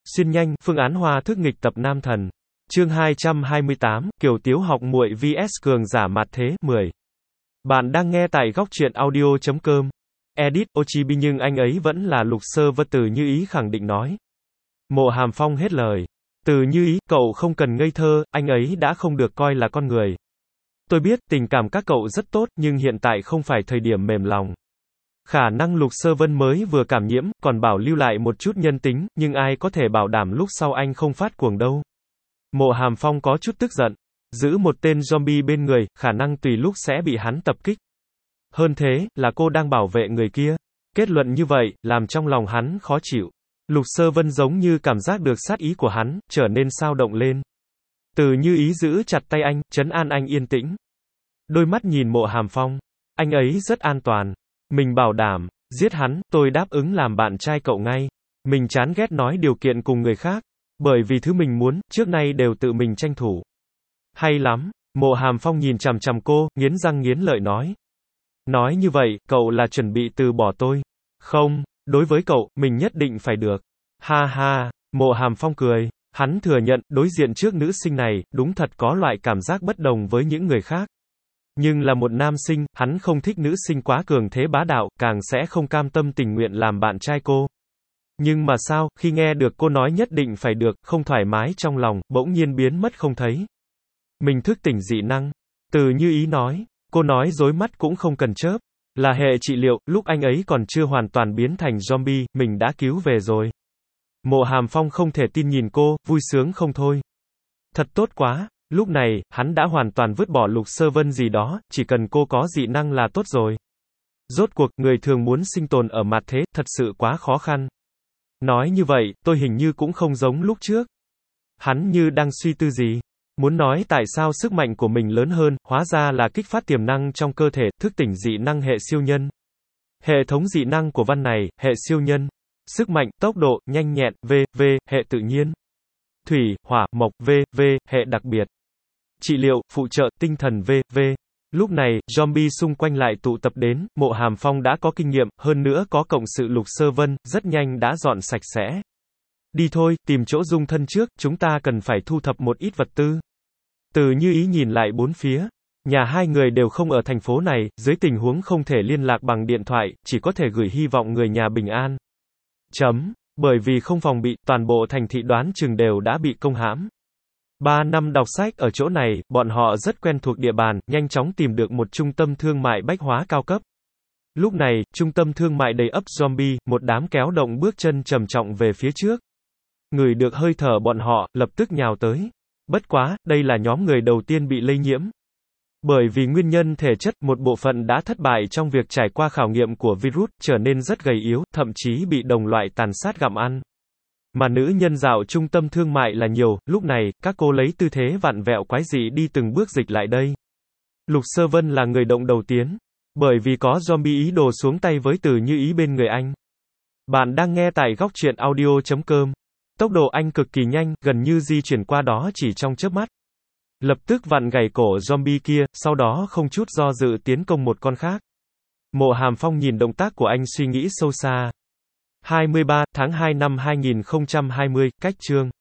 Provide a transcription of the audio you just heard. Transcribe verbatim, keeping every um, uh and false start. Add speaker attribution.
Speaker 1: Xuyên nhanh, phương án hoa thức nghịch tập nam thần. Chương hai trăm hai mươi tám, Kiều Tiếu học muội vs cường giả mạt thế, mười. Bạn đang nghe tại góc truyện audio chấm com. Edit, Ochibi nhưng anh ấy vẫn là Lục Sơ Vân, Từ Như Ý khẳng định nói. Mộ Hàm Phong hết lời. Từ Như Ý, cậu không cần ngây thơ, anh ấy đã không được coi là con người. Tôi biết, tình cảm các cậu rất tốt, nhưng hiện tại không phải thời điểm mềm lòng. Khả năng Lục Sơ Vân mới vừa cảm nhiễm, còn bảo lưu lại một chút nhân tính, nhưng ai có thể bảo đảm lúc sau anh không phát cuồng đâu. Mộ Hàm Phong có chút tức giận. Giữ một tên zombie bên người, khả năng tùy lúc sẽ bị hắn tập kích. Hơn thế, là cô đang bảo vệ người kia. Kết luận như vậy, làm trong lòng hắn khó chịu. Lục Sơ Vân giống như cảm giác được sát ý của hắn, trở nên xao động lên. Từ Như Ý giữ chặt tay anh, trấn an anh yên tĩnh. Đôi mắt nhìn Mộ Hàm Phong. Anh ấy rất an toàn. Mình bảo đảm, giết hắn, tôi đáp ứng làm bạn trai cậu ngay. Mình chán ghét nói điều kiện cùng người khác. Bởi vì thứ mình muốn, trước nay đều tự mình tranh thủ. Hay lắm. Mộ Hàm Phong nhìn chằm chằm cô, nghiến răng nghiến lợi nói. Nói như vậy, cậu là chuẩn bị từ bỏ tôi. Không, đối với cậu, mình nhất định phải được. Ha ha, Mộ Hàm Phong cười. Hắn thừa nhận, đối diện trước nữ sinh này, đúng thật có loại cảm giác bất đồng với những người khác. Nhưng là một nam sinh, hắn không thích nữ sinh quá cường thế bá đạo, càng sẽ không cam tâm tình nguyện làm bạn trai cô. Nhưng mà sao, khi nghe được cô nói nhất định phải được, không thoải mái trong lòng, bỗng nhiên biến mất không thấy. Mình thức tỉnh dị năng. Từ Như Ý nói. Cô nói dối mắt cũng không cần chớp. Là hệ trị liệu, lúc anh ấy còn chưa hoàn toàn biến thành zombie, mình đã cứu về rồi. Mộ Hàm Phong không thể tin nhìn cô, vui sướng không thôi. Thật tốt quá. Lúc này, hắn đã hoàn toàn vứt bỏ Lục Sơ Vân gì đó, chỉ cần cô có dị năng là tốt rồi. Rốt cuộc, người thường muốn sinh tồn ở mặt thế, thật sự quá khó khăn. Nói như vậy, tôi hình như cũng không giống lúc trước. Hắn như đang suy tư gì. Muốn nói tại sao sức mạnh của mình lớn hơn, hóa ra là kích phát tiềm năng trong cơ thể, thức tỉnh dị năng hệ siêu nhân. Hệ thống dị năng của văn này, hệ siêu nhân. Sức mạnh, tốc độ, nhanh nhẹn, v, v, hệ tự nhiên. Thủy, hỏa, mộc, v, v, hệ đặc biệt. Trị liệu, phụ trợ, tinh thần v, v. Lúc này, zombie xung quanh lại tụ tập đến, Mộ Hàm Phong đã có kinh nghiệm, hơn nữa có cộng sự Lục Sơ Vân, rất nhanh đã dọn sạch sẽ. Đi thôi, tìm chỗ dung thân trước, chúng ta cần phải thu thập một ít vật tư. Từ Như Ý nhìn lại bốn phía. Nhà hai người đều không ở thành phố này, dưới tình huống không thể liên lạc bằng điện thoại, chỉ có thể gửi hy vọng người nhà bình an. Chấm. Bởi vì không phòng bị, toàn bộ thành thị đoán chừng đều đã bị công hãm. Ba năm đọc sách ở chỗ này, bọn họ rất quen thuộc địa bàn, nhanh chóng tìm được một trung tâm thương mại bách hóa cao cấp. Lúc này, trung tâm thương mại đầy ắp zombie, một đám kéo động bước chân trầm trọng về phía trước. Người được hơi thở bọn họ, lập tức nhào tới. Bất quá, đây là nhóm người đầu tiên bị lây nhiễm. Bởi vì nguyên nhân thể chất, một bộ phận đã thất bại trong việc trải qua khảo nghiệm của virus, trở nên rất gầy yếu, thậm chí bị đồng loại tàn sát gặm ăn. Mà nữ nhân dạo trung tâm thương mại là nhiều, lúc này, các cô lấy tư thế vặn vẹo quái dị đi từng bước dịch lại đây. Lục Sơ Vân là người động đầu tiến. Bởi vì có zombie ý đồ xuống tay với Từ Như Ý bên người anh. Bạn đang nghe tại góc truyện audio chấm com. Tốc độ anh cực kỳ nhanh, gần như di chuyển qua đó chỉ trong chớp mắt. Lập tức vặn gãy cổ zombie kia, sau đó không chút do dự tiến công một con khác. Mộ Hàm Phong nhìn động tác của anh suy nghĩ sâu xa. hai mươi ba tháng hai năm hai nghìn không trăm hai mươi, cách chương.